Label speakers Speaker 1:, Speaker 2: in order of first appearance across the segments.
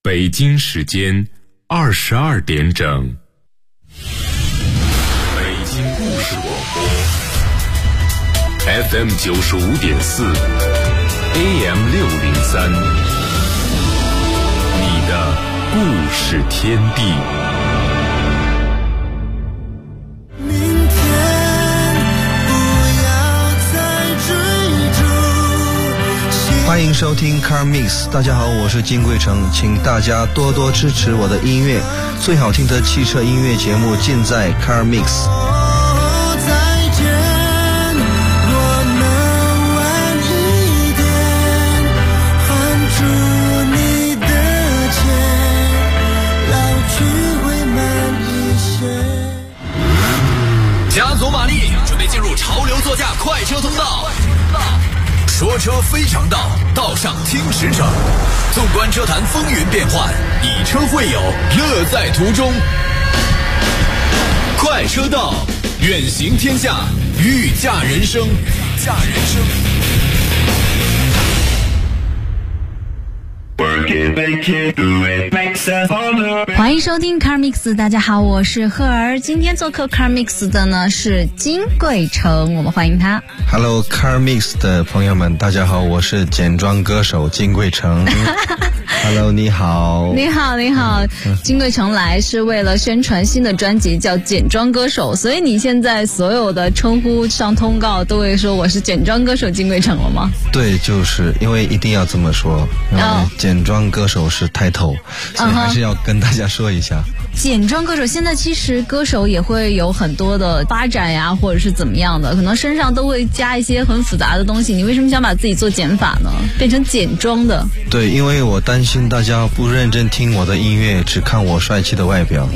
Speaker 1: 北京时间22点整。北京故事广播 FM 95.4 AM 603，你的故事天地。
Speaker 2: 欢迎收听 Car Mix， 大家好，我是金贵成，请大家多多支持我的音乐，最好听的汽车音乐节目尽在 Car Mix。
Speaker 3: 加足马力，准备进入潮流座驾快车通道。说车非常道，道上听实诚。纵观车坛风云变幻，以车会友，乐在途中。快车道，远行天下，御驾人生。
Speaker 4: 欢迎收听 Car Mix， 大家好，我是赫儿。今天做客 Car Mix 的呢是金贵成，我们欢迎他。
Speaker 2: Hello Car Mix 的朋友们，大家好，我是简装歌手金贵成。Hello， 你好。
Speaker 4: 你好。金贵成来是为了宣传新的专辑叫简装歌手，所以你现在所有的称呼上通告都会说我是简装歌手金贵成了吗？
Speaker 2: 对，就是因为一定要这么说，因为简装歌手是title，所以还是要跟大家说一下。
Speaker 4: 简装歌手现在其实歌手也会有很多的发展呀，或者是怎么样的，可能身上都会加一些很复杂的东西。你为什么想把自己做减法呢？变成简装的？
Speaker 2: 对，因为我担心大家不认真听我的音乐，只看我帅气的外表。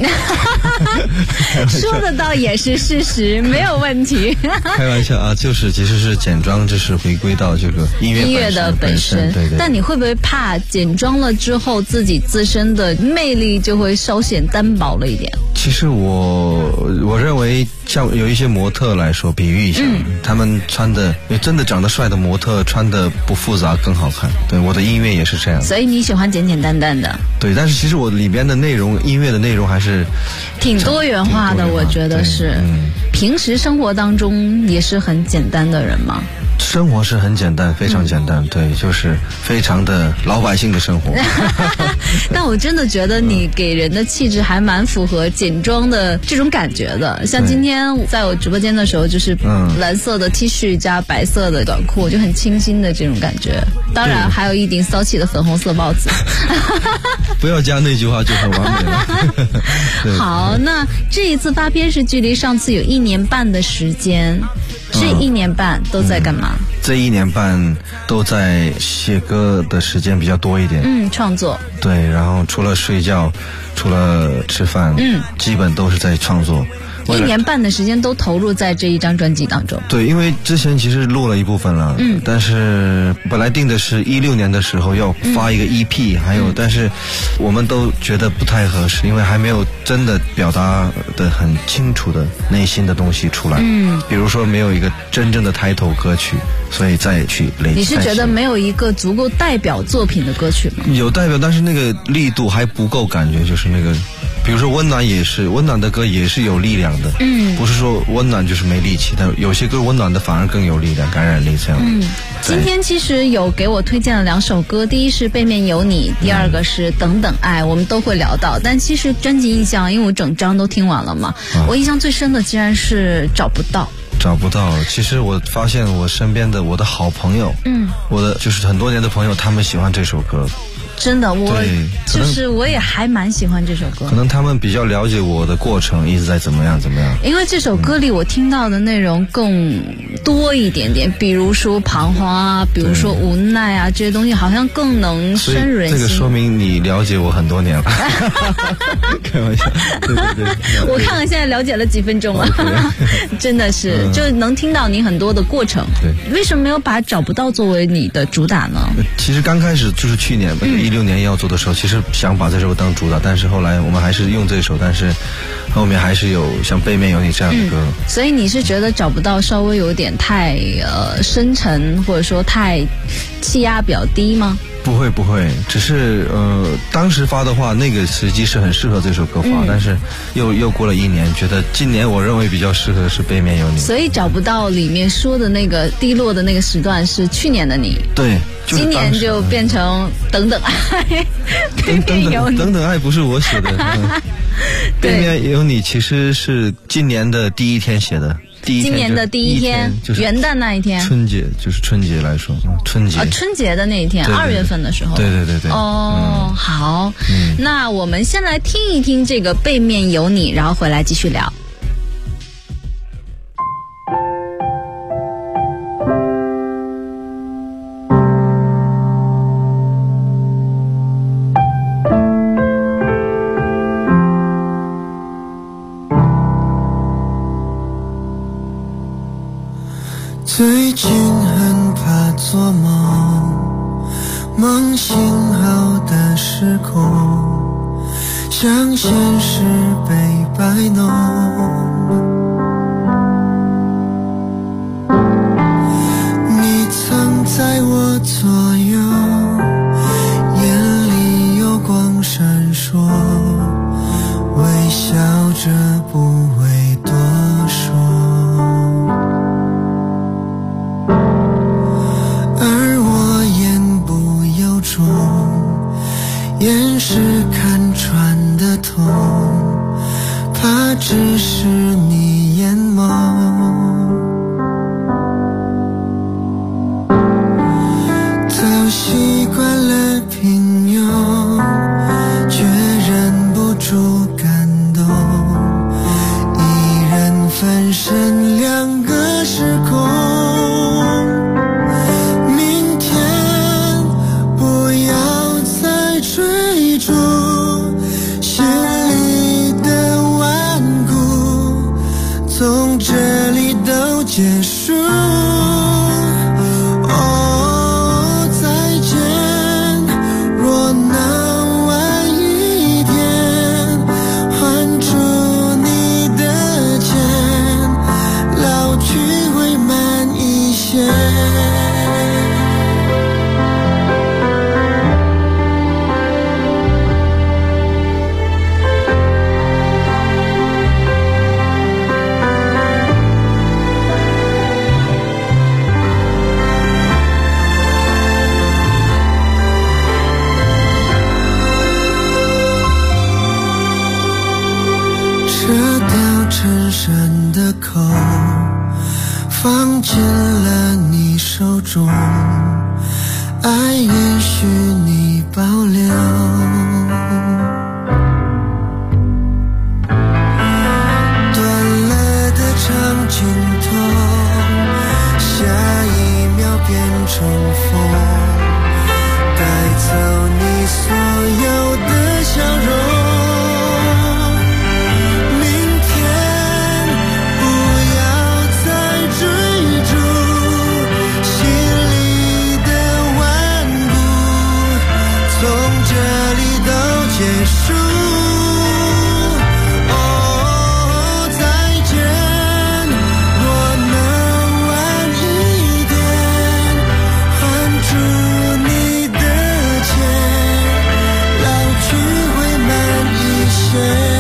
Speaker 4: 说的倒也是事实，没有问题。
Speaker 2: 开玩笑啊，其实是简装，就是回归到这个音乐的本身。对。
Speaker 4: 但你会不会怕简装了之后，自己自身的魅力就会稍显单薄了一点？
Speaker 2: 其实我认为，像有一些模特来说，比喻一下，他们穿的真的长得帅的模特穿的不复杂更好看。对，我的音乐也是这样。
Speaker 4: 所以你喜欢简简单单的？
Speaker 2: 对，但是其实我里边的内容，音乐的内容还是
Speaker 4: 挺多元化的，我觉得是。平时生活当中也是很简单的人吗？
Speaker 2: 生活是很简单，非常简单，对，就是非常的老百姓的生活。
Speaker 4: 但我真的觉得你给人的气质还蛮符合简装的这种感觉的。像今天在我直播间的时候，就是蓝色的 T 恤加白色的短裤，就很清新的这种感觉。当然还有一顶骚气的粉红色帽子。
Speaker 2: 不要加那句话就很完美了。
Speaker 4: 好，那这一次发片是距离上次有1年半的时间。这1年半都在干嘛？
Speaker 2: 这1年半都在写歌的时间比较多一点。
Speaker 4: 创作。对，
Speaker 2: 然后除了睡觉，除了吃饭，基本都是在创作。
Speaker 4: 1年半的时间都投入在这一张专辑当中。
Speaker 2: 对，因为之前其实录了一部分了，但是本来定的是16年的时候要发一个 EP，但是我们都觉得不太合适，因为还没有真的表达的很清楚的内心的东西出来。比如说没有一个真正的title歌曲，所以再去累积。
Speaker 4: 你是觉得没有一个足够代表作品的歌曲吗？
Speaker 2: 有代表，但是那个力度还不够，感觉就是那个。比如说温暖也是，温暖的歌也是有力量的，不是说温暖就是没力气，但有些歌温暖的反而更有力量，感染力这样。
Speaker 4: 今天其实有给我推荐了2首歌，第一是背面有你，第二个是等等爱，我们都会聊到。但其实专辑印象，因为我整张都听完了嘛，我印象最深的竟然是找不到。
Speaker 2: 其实我发现我身边的我的好朋友，我的就是很多年的朋友，他们喜欢这首歌。
Speaker 4: 真的，我也还蛮喜欢这首歌。
Speaker 2: 可能他们比较了解我的过程，一直在怎么样。
Speaker 4: 因为这首歌里我听到的内容更多一点点，比如说彷徨啊，比如说无奈啊，这些东西好像更能深入人心。
Speaker 2: 这个说明你了解我很多年了。开玩笑，对。
Speaker 4: 我看看现在了解了几分钟了，真的是，就能听到你很多的过程。对，为什么没有把找不到作为你的主打呢？
Speaker 2: 其实刚开始就是去年16年要做的时候，其实想把这首当主打，但是后来我们还是用这首，但是后面还是有像背面有你这样的歌。
Speaker 4: 所以你是觉得找不到稍微有点太深沉，或者说太气压比较低吗？
Speaker 2: 不会，只是当时发的话，那个时机是很适合这首歌发，但是又过了1年，觉得今年我认为比较适合是背面有你，
Speaker 4: 所以找不到里面说的那个低落的那个时段是去年的你，
Speaker 2: 对，就是
Speaker 4: 今年就变成等等爱，背面有你，
Speaker 2: 等等爱不是我写的，背面有你其实是今年的第一天写的。
Speaker 4: 今年的第一天，就是元旦那一天，
Speaker 2: 春节就是春节来说，春
Speaker 4: 节的那一天，2月份的时候，
Speaker 2: 对。
Speaker 4: 哦，好，那我们先来听一听这个背面有你，然后回来继续聊。
Speaker 5: 最近很怕做梦，梦醒后的时空像现实被摆弄，你曾在我左右，眼里有光闪烁，微笑着不会多说，掩饰看穿的痛，怕只是你眼眸，都习惯了平庸，却忍不住感动，一人分身2个时空，追逐心里的顽固，从这里都结束。哦，再见，若能晚一点，还出你的钱，老去会慢一些。衬衫的口放进了你手中，爱允许你保留，断了的长镜头，下一秒变成风，带走你所有的笑容。结束，哦，再见，若能晚一点，还出你的钱，老去会慢一些。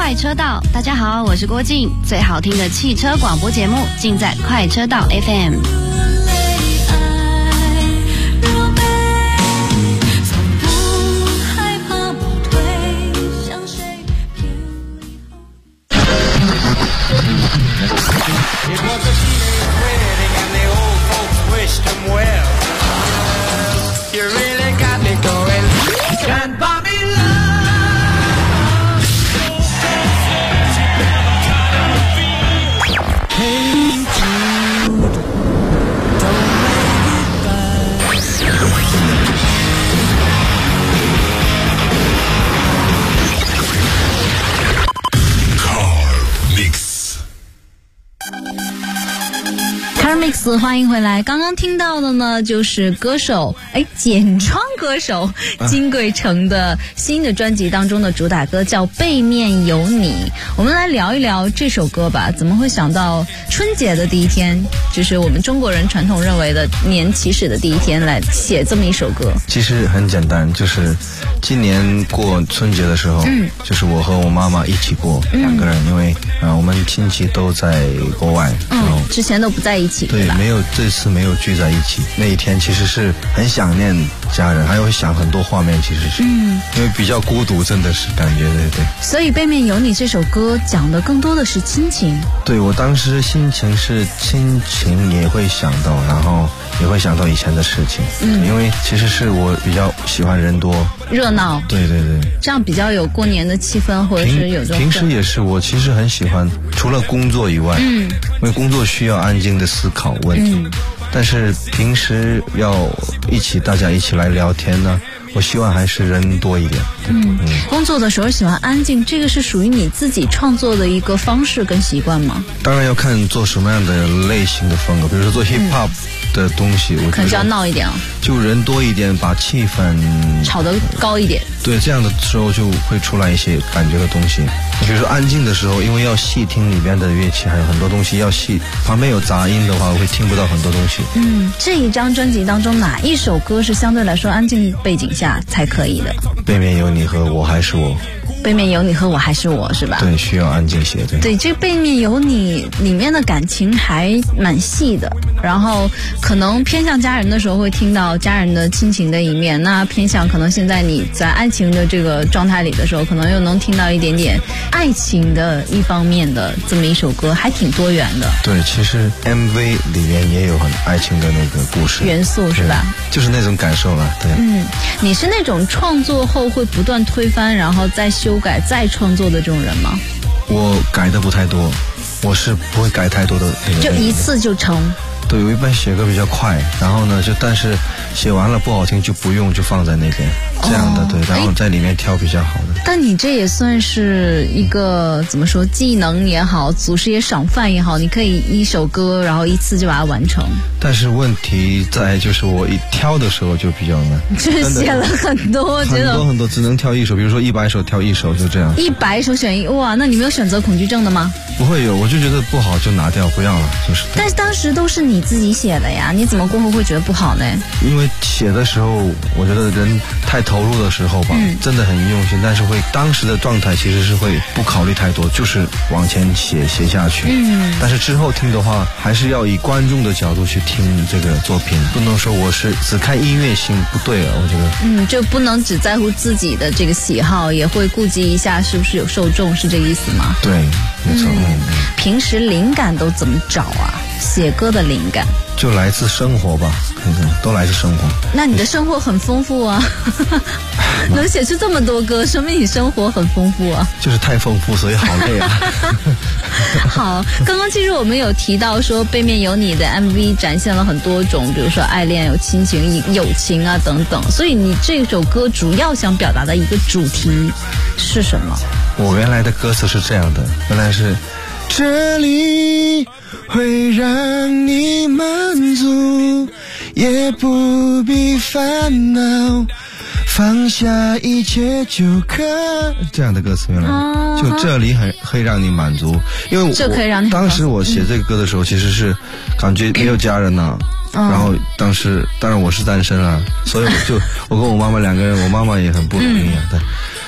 Speaker 6: 快车道，大家好，我是郭静，最好听的汽车广播节目尽在快车道 FM。
Speaker 4: 欢迎回来。刚刚听到的呢，就是简装歌手金贵成的新的专辑当中的主打歌，叫《背面有你》。我们来聊一聊这首歌吧。怎么会想到春节的第一天，就是我们中国人传统认为的年起始的第一天，来写这么一首歌？
Speaker 2: 其实很简单，就是今年过春节的时候，就是我和我妈妈一起过，两个人，因为我们亲戚都在国外，
Speaker 4: 之前都不在一起，对吧？
Speaker 2: 这次没有聚在一起。那一天其实是很想念家人，还有想很多画面，其实是因为比较孤独，真的是感觉对。
Speaker 4: 所以《背面有你》这首歌讲的更多的是亲情。对，
Speaker 2: 我当时心情是亲情也会想到，然后也会想到以前的事情。因为其实是我比较喜欢人多
Speaker 4: 热闹，
Speaker 2: 对，
Speaker 4: 这样比较有过年的气氛，或者是有这种。
Speaker 2: 平时也是，我其实很喜欢，除了工作以外，因为工作需要安静的思考问题，但是平时要大家一起来聊天呢，我希望还是人多一点。
Speaker 4: 工作的时候喜欢安静，这个是属于你自己创作的一个方式跟习惯吗？
Speaker 2: 当然要看做什么样的类型的风格，比如说做 hip hop 的东西，我
Speaker 4: 可能就要闹一点
Speaker 2: 就人多一点，把气氛
Speaker 4: 炒得高一点。
Speaker 2: 对，这样的时候就会出来一些感觉的东西。比如说安静的时候，因为要细听里边的乐器，还有很多东西要细，旁边有杂音的话，我会听不到很多东西。
Speaker 4: 这一张专辑当中哪一首歌是相对来说安静背景下才可以的？
Speaker 2: 背面有你和我还是我。
Speaker 4: 背面有你和我还是我，是吧？
Speaker 2: 对，需要安静些。
Speaker 4: 对，这背面有你里面的感情还蛮细的，然后可能偏向家人的时候会听到家人的亲情的一面，那偏向可能现在你在爱情的这个状态里的时候，可能又能听到一点点爱情的一方面的这么一首歌，还挺多元的。
Speaker 2: 对，其实 MV 里面也有很爱情的那个故事
Speaker 4: 元素，是吧？
Speaker 2: 就是那种感受了。对，
Speaker 4: 你是那种创作后会不断推翻，然后再修改再创作的这种人吗？
Speaker 2: 我改的不太多，我是不会改太多的那个，
Speaker 4: 就一次就成。
Speaker 2: 对，我一般写歌比较快，然后呢但是写完了不好听就不用，就放在那边，这样的。对，然后在里面挑比较好的。
Speaker 4: 但你这也算是一个怎么说，技能也好，祖师爷赏饭也好，你可以一首歌然后一次就把它完成。
Speaker 2: 但是问题在就是我一挑的时候就比较难，
Speaker 4: 就是写了很多，
Speaker 2: 很多只能挑一首，比如说100首挑一首，就这样。
Speaker 4: 100首选一，哇，那你没有选择恐惧症的吗？
Speaker 2: 不会有，我就觉得不好就拿掉，不要了，就是。
Speaker 4: 但是当时都是你自己写的呀，你怎么过后会觉得不好呢？
Speaker 2: 因为写的时候，我觉得人太投入的时候吧，真的很用心，但是当时的状态其实是会不考虑太多，就是往前写下去。但是之后听的话，还是要以观众的角度去听这个作品，不能说我是只看音乐性，不对了，我觉得。
Speaker 4: 就不能只在乎自己的这个喜好，也会顾及一下是不是有受众，是这个意思吗？
Speaker 2: 对，没错。
Speaker 4: 平时灵感都怎么找啊？写歌的灵感
Speaker 2: 就来自生活吧，都来自生活。
Speaker 4: 那你的生活很丰富啊，能写出这么多歌，说明你生活很丰富啊。
Speaker 2: 就是太丰富，所以好累啊。
Speaker 4: 好，刚刚其实我们有提到说，背面有你的 MV 展现了很多种，比如说爱恋、有亲情、友情啊等等。所以你这首歌主要想表达的一个主题是什么？
Speaker 2: 我原来的歌词是这样的，原来是这里会让你满足，也不必烦恼，放下一切就可。这样的歌词原来就这里会让你满足，因为
Speaker 4: 这可以让你
Speaker 2: 当时我写这个歌的时候，其实是感觉没有家人呐。然后当然我是单身啊，所以我跟我妈妈两个人，我妈妈也很不容易啊。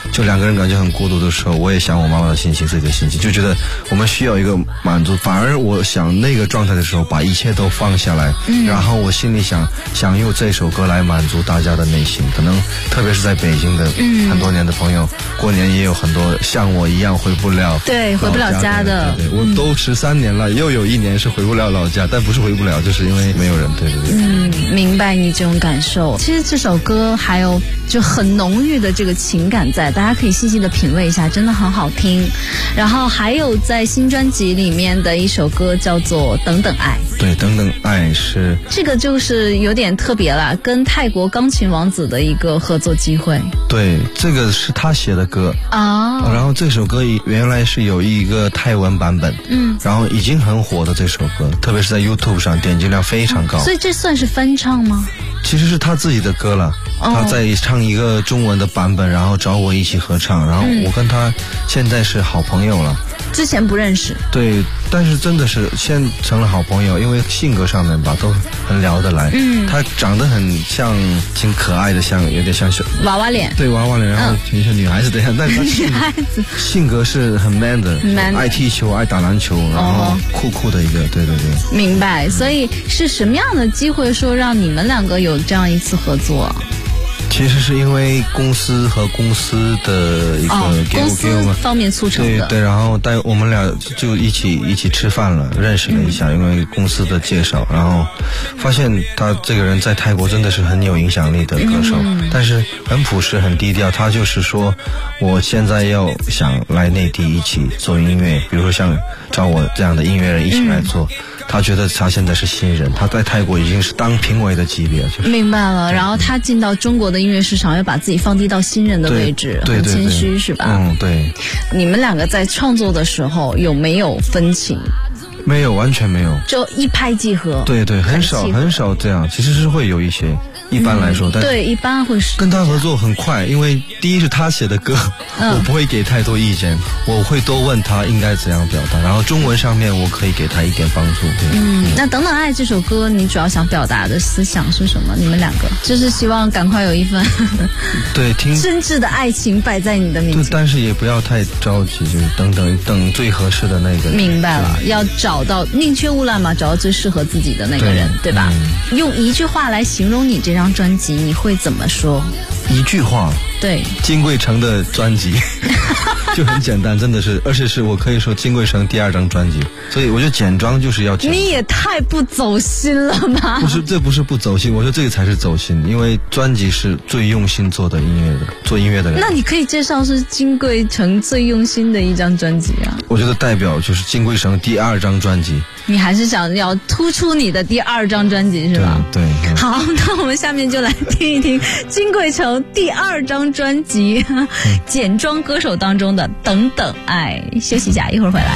Speaker 2: 就两个人感觉很孤独的时候，我也想我妈妈的心情，自己的心情，就觉得我们需要一个满足。反而我想那个状态的时候，把一切都放下来，然后我心里想用这首歌来满足大家的内心。可能特别是在北京的很多年的朋友，过年也有很多像我一样回不了
Speaker 4: 家的。
Speaker 2: 对，我都13年了，又有1年是回不了老家，但不是回不了，就是因为没有人。对。
Speaker 4: 明白你这种感受。其实这首歌还有就很浓郁的这个情感在，大家可以细细的品味一下，真的很好听。然后还有在新专辑里面的一首歌叫做《等等爱》。
Speaker 2: 对，《等等爱》是
Speaker 4: 这个就是有点特别啦，跟泰国钢琴王子的一个合作机会。
Speaker 2: 对，这个是他写的歌啊。然后这首歌原来是有一个泰文版本，然后已经很火的这首歌，特别是在 YouTube 上点击量非常高。
Speaker 4: 所以这算是翻唱吗？
Speaker 2: 其实是他自己的歌了，他在唱一个中文的版本，然后找我一起合唱，然后我跟他现在是好朋友了。
Speaker 4: 之前不认识。
Speaker 2: 对，但是真的是现在成了好朋友，因为性格上面吧都很聊得来。他长得很像，挺可爱的，有点像
Speaker 4: 娃娃脸。
Speaker 2: 对，娃娃脸，然后挺像女孩子的样，但是他性格是很 man 的，爱踢球，爱打篮球，然后酷酷的一个。对。
Speaker 4: 明白。所以是什么样的机会说让你们两个有这样一次合作？
Speaker 2: 其实是因为公司和公司的一个给我们
Speaker 4: 方面促成的。
Speaker 2: 对，然后我们俩就一起吃饭了，认识了一下，因为公司的介绍，然后发现他这个人在泰国真的是很有影响力的歌手，但是很朴实很低调。他就是说我现在想来内地一起做音乐，比如说像找我这样的音乐人一起来做。他觉得他现在是新人，他在泰国已经是当评委的级别，
Speaker 4: 明白了。然后他进到中国的音乐市场，要把自己放低到新人的位置，很谦虚是吧？对。你们两个在创作的时候有没有分歧？
Speaker 2: 没有，完全没有，
Speaker 4: 就一拍即合。
Speaker 2: 对，很少这样，其实是会有一些。一般来说，但
Speaker 4: 对，一般会是
Speaker 2: 跟他合作很快，因为第一是他写的歌，我不会给太多意见，我会多问他应该怎样表达，然后中文上面我可以给他一点帮助。
Speaker 4: 那等等爱这首歌，你主要想表达的思想是什么？你们两个就是希望赶快有一份
Speaker 2: 对
Speaker 4: 真挚的爱情摆在你的面前，
Speaker 2: 但是也不要太着急，就是等最合适的那个人。
Speaker 4: 明白了，要找到宁缺毋滥嘛，找到最适合自己的那个人，对吧？用一句话来形容你这张专辑，你会怎么说？
Speaker 2: 一句话。
Speaker 4: 对，
Speaker 2: 金贵成的专辑就很简单，真的是，而且是我可以说金贵成第2张专辑，所以我觉得简装就是要简。
Speaker 4: 你也太不走心了吧？
Speaker 2: 这不是不走心，我觉得这个才是走心，因为专辑是最用心做音乐的人。
Speaker 4: 那你可以介绍是金贵成最用心的一张专辑啊？
Speaker 2: 我觉得代表就是金贵成第2张专辑。
Speaker 4: 你还是想要突出你的第2张专辑是吧？
Speaker 2: 对。
Speaker 4: 好，那我们下面就来听一听金贵成第2张专辑简装歌手当中的《等等爱》。休息一下，一会儿回来。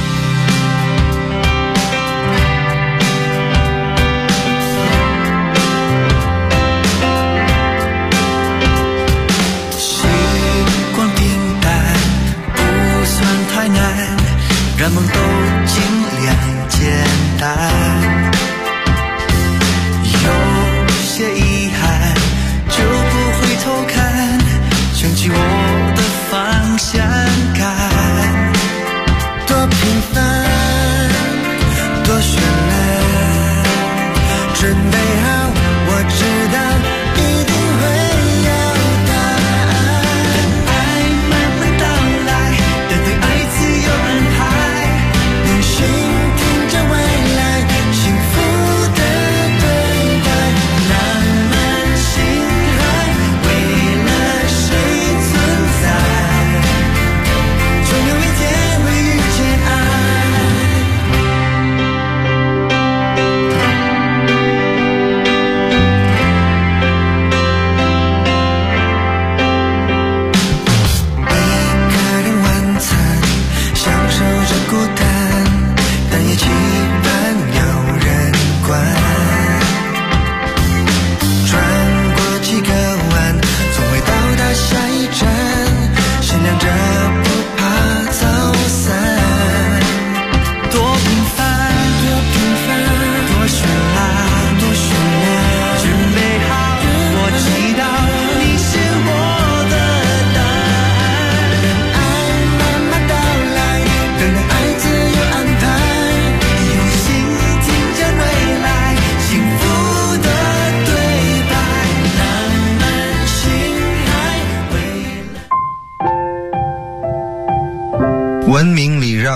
Speaker 5: 习惯平淡，不算太难，让梦都尽量简单。有些遗憾就不回头看，撑起我的方向感。多平凡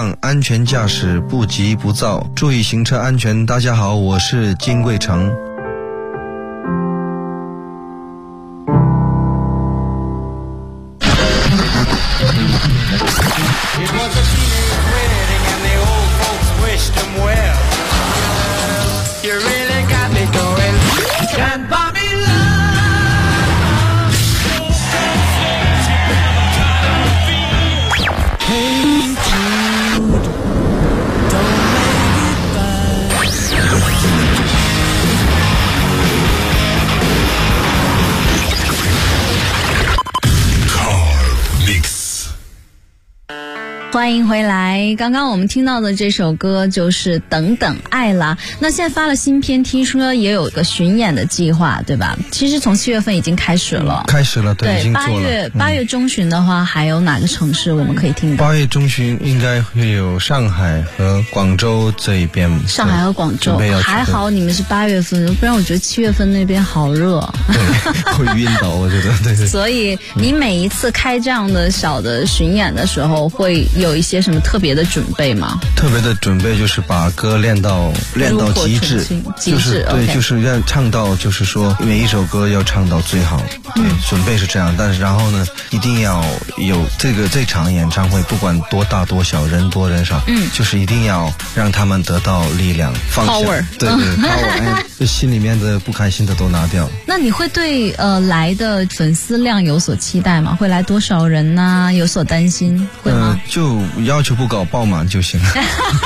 Speaker 2: 唱安全驾驶，不急不躁，注意行车安全。大家好，我是金贵成。
Speaker 4: 欢迎回来，刚刚我们听到的这首歌就是等等爱啦。那现在发了新片，听说也有一个巡演的计划，对吧？其实从7月份已经开始了，
Speaker 2: 对，已经做了。
Speaker 4: 8月中旬的话，还有哪个城市我们可以听到？
Speaker 2: 8月中旬应该会有上海和广州这一边。
Speaker 4: 上海和广州，还好你们是8月份，不然我觉得7月份那边好热，
Speaker 2: 对，会晕倒，我觉得对。
Speaker 4: 所以你每一次开这样的小的巡演的时候，会有一些什么特别的准备吗？
Speaker 2: 特别的准备就是把歌练到极致，就是对，就是要唱到，就是说每一首歌要唱到最好。对，准备是这样，但是然后呢，一定要有这场演唱会，不管多大多小，人多人少，就是一定要让他们得到力量，放下
Speaker 4: power，
Speaker 2: 对 power， 这心里面的不开心的都拿掉。
Speaker 4: 那你会对来的粉丝量有所期待吗？会来多少人呢？有所担心会吗？
Speaker 2: 就要求不高，爆满就行了。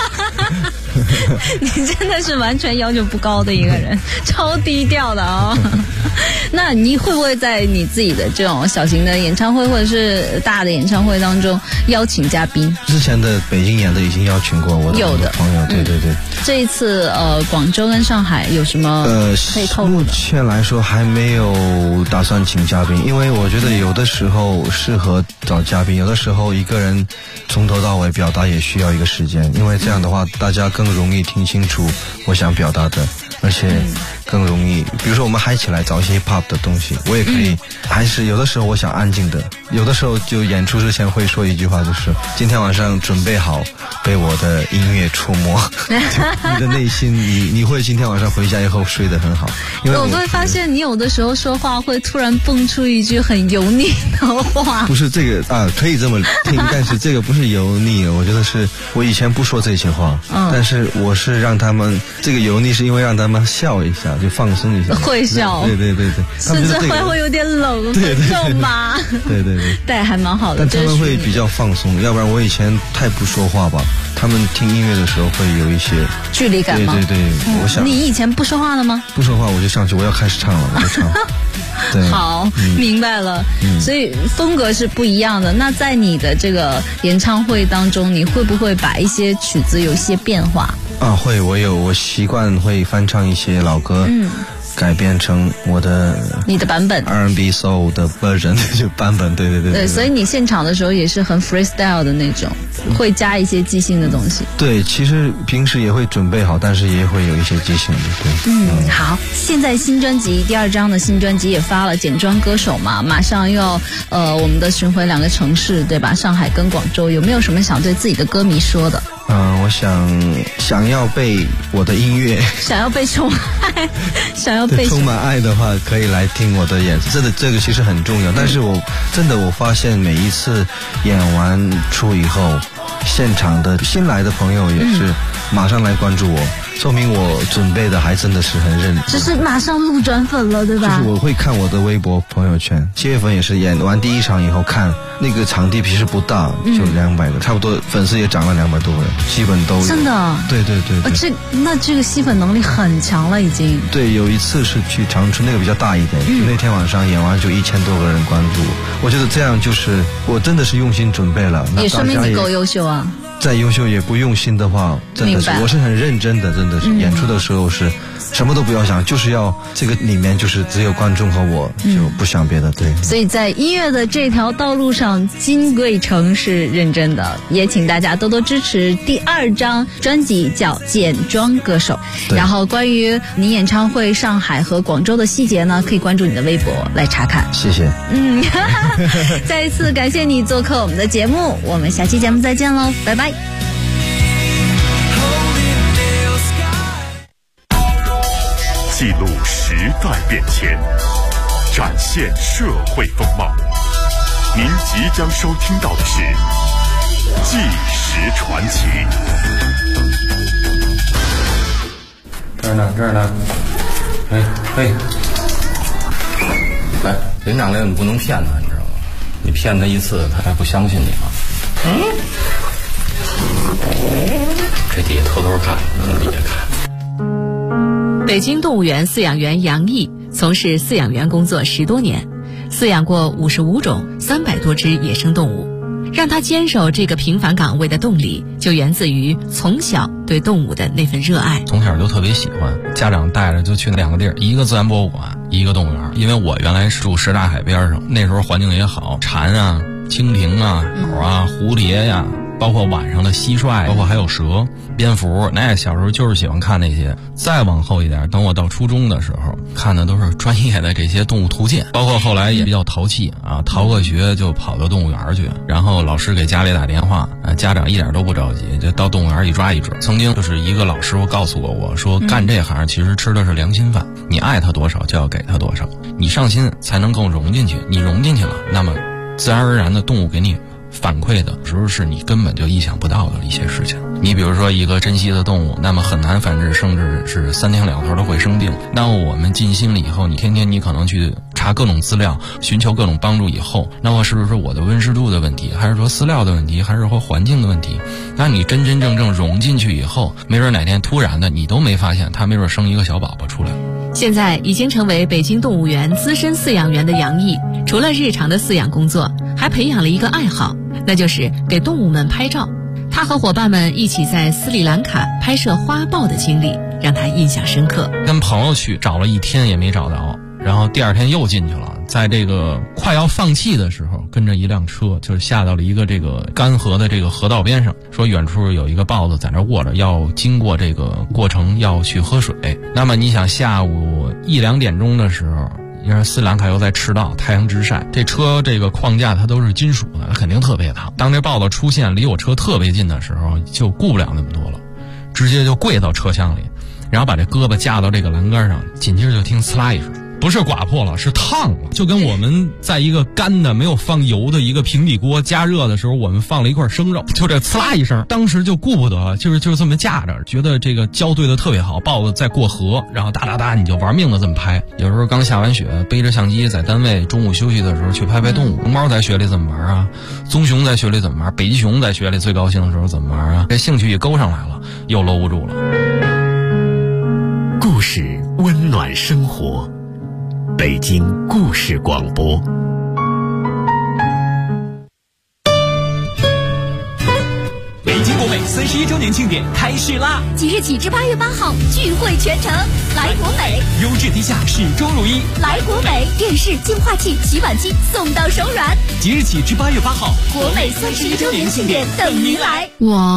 Speaker 4: 你真的是完全要求不高的一个人，超低调的哦。那你会不会在你自己的这种小型的演唱会或者是大的演唱会当中邀请嘉宾？
Speaker 2: 之前的北京演的已经邀请过我的朋友，对。
Speaker 4: 这一次广州跟上海有什么可以透露的？
Speaker 2: 目前来说还没有打算请嘉宾，因为我觉得有的时候适合找嘉宾，有的时候一个人从头到尾表达也需要一个时间，因为这样的话大家更容易听清楚我想表达的，而且更容易，比如说我们嗨起来找一些 pop 的东西，我也可以，还是有的时候我想安静的，有的时候就演出之前会说一句话，就是今天晚上准备好被我的音乐触摸。你的内心你会今天晚上回家以后睡得很好，因为
Speaker 4: 我会发现你有的时候说话会突然蹦出一句很油腻的话。
Speaker 2: 不是这个可以这么听，但是这个不是油腻，我觉得是我以前不说这些话，但是我是让他们这个油腻是因为让他们笑一下，就放松一下，
Speaker 4: 会笑，
Speaker 2: 对，
Speaker 4: 甚至会有点冷，
Speaker 2: 对
Speaker 4: 吗？
Speaker 2: 对，
Speaker 4: 但还蛮好的。
Speaker 2: 但他们会比较放松，要不然我以前太不说话吧，他们听音乐的时候会有一些
Speaker 4: 距离感吗？
Speaker 2: 对，我想
Speaker 4: 你以前不说话的吗？
Speaker 2: 不说话我就上去，我要开始唱了，我就唱。对，
Speaker 4: 好，明白了。所以风格是不一样的。那在你的这个演唱会当中，你会不会把一些曲子有一些变化？
Speaker 2: 会，我习惯会翻唱一些老歌，改编成你的
Speaker 4: 版本
Speaker 2: R&B Soul 的 version 就版本，对。
Speaker 4: 所以你现场的时候也是很 freestyle 的那种，会加一些即兴的东西。
Speaker 2: 对，其实平时也会准备好，但是也会有一些即兴的。对，
Speaker 4: 好，现在新专辑第2张的新专辑也发了，简装歌手嘛，马上又要我们的巡回2个城市，对吧？上海跟广州，有没有什么想对自己的歌迷说的？
Speaker 2: 我想要被我的音乐，
Speaker 4: 想要被宠爱，想要被
Speaker 2: 充满爱的话，可以来听我的演出。这个其实很重要，但是我发现每一次演完出以后，现场的新来的朋友也是马上来关注我，说明我准备的还真的是很认真。
Speaker 4: 就是马上路转粉了，对吧？
Speaker 2: 就是我会看我的微博朋友圈，7月份也是演完第1场以后看那个场地其实不大，就200个，差不多粉丝也涨了200多个人，基本都有。
Speaker 4: 真的？
Speaker 2: 对。
Speaker 4: 这个吸粉能力很强了已经。
Speaker 2: 对，有一次是去长春，那个比较大一点，那天晚上演完就1000多个人关注我觉得这样就是我真的是用心准备了，
Speaker 4: 也说明你够优秀啊。
Speaker 2: 再优秀也不用心的话，真的是我是很认真的，真的是演出的时候是什么都不要想，就是要这个里面就是只有观众和我，就不想别的。对，
Speaker 4: 所以在音乐的这条道路上，金贵成是认真的，也请大家多多支持第2张专辑叫《简装歌手》。然后关于你演唱会上海和广州的细节呢，可以关注你的微博来查看。
Speaker 2: 谢谢。
Speaker 4: 再一次感谢你做客我们的节目，我们下期节目再见喽，拜拜。
Speaker 1: 记录时代变迁，展现社会风貌。您即将收听到的是《纪实传奇》。
Speaker 7: 这儿呢，嘿，来，领长来，你不能骗他，你知道吗？你骗他一次，他还不相信你吗？这底下偷偷看，底下看。
Speaker 8: 北京动物园饲养员杨毅从事饲养员工作10多年，饲养过55种300多只野生动物。让他坚守这个平凡岗位的动力，就源自于从小对动物的那份热爱。
Speaker 7: 从小就特别喜欢，家长带着就去2个地儿，一个自然博物馆，一个动物园。因为我原来是住什刹海边上，那时候环境也好，蝉啊、蜻蜓啊、鸟啊、蝴蝶呀，包括晚上的蟋蟀，包括还有蛇、蝙蝠，那小时候就是喜欢看那些。再往后一点，等我到初中的时候，看的都是专业的这些动物图鉴，包括后来也比较淘气啊，逃个学就跑到动物园去，然后老师给家里打电话，家长一点都不着急，就到动物园一抓一准。曾经就是一个老师傅告诉过我说，干这行其实吃的是良心饭，你爱他多少就要给他多少，你上心才能够融进去，你融进去了，那么自然而然的动物给你反馈的时候是你根本就意想不到的一些事情。你比如说一个珍稀的动物，那么很难繁殖，甚至是3天2头都会生病。那我们尽心了以后，你天天你可能去查各种资料，寻求各种帮助以后，那么是不是我的温湿度的问题，还是说饲料的问题，还是说环境的问题？那你真真正正融进去以后，没准哪天突然的你都没发现，它没准生一个小宝宝出来。
Speaker 8: 现在已经成为北京动物园资深饲养员的杨毅，除了日常的饲养工作，还培养了一个爱好，那就是给动物们拍照。他和伙伴们一起在斯里兰卡拍摄花豹的经历让他印象深刻。
Speaker 7: 跟朋友去找了1天也没找到，然后第2天又进去了，在这个快要放弃的时候，跟着一辆车就是下到了一个这个干河的这个河道边上，说远处有一个豹子在那卧着，要经过这个过程要去喝水。那么你想下午1、2点钟的时候，因为斯里兰卡又在赤道，太阳直晒，这车这个框架它都是金属的，肯定特别烫。当这豹子出现离我车特别近的时候，就顾不了那么多了，直接就跪到车厢里，然后把这胳膊架到这个栏杆上，紧接着就听呲啦一声，不是刮破了，是烫了，就跟我们在一个干的没有放油的一个平底锅加热的时候，我们放了一块生肉，就这呲啦一声，当时就顾不得，就是这么架着，觉得这个胶对的特别好，豹子在过河，然后哒哒哒你就玩命的这么拍。有时候刚下完雪，背着相机在单位中午休息的时候去拍拍动物，龙猫在雪里怎么玩啊，棕熊在雪里怎么玩，北极熊在雪里最高兴的时候怎么玩啊，这兴趣一勾上来了，又搂不住了。
Speaker 3: 故事温暖生活，北京故事广播。北京国美31周年庆典开始啦！
Speaker 9: 即日起至8月8号，聚会全城，来国美，
Speaker 3: 优质低价，始终如一。
Speaker 9: 来国美，电视、净化器、洗碗机送到手软。
Speaker 3: 即日起至8月8号，
Speaker 9: 国美31周年庆典等您来。
Speaker 8: 我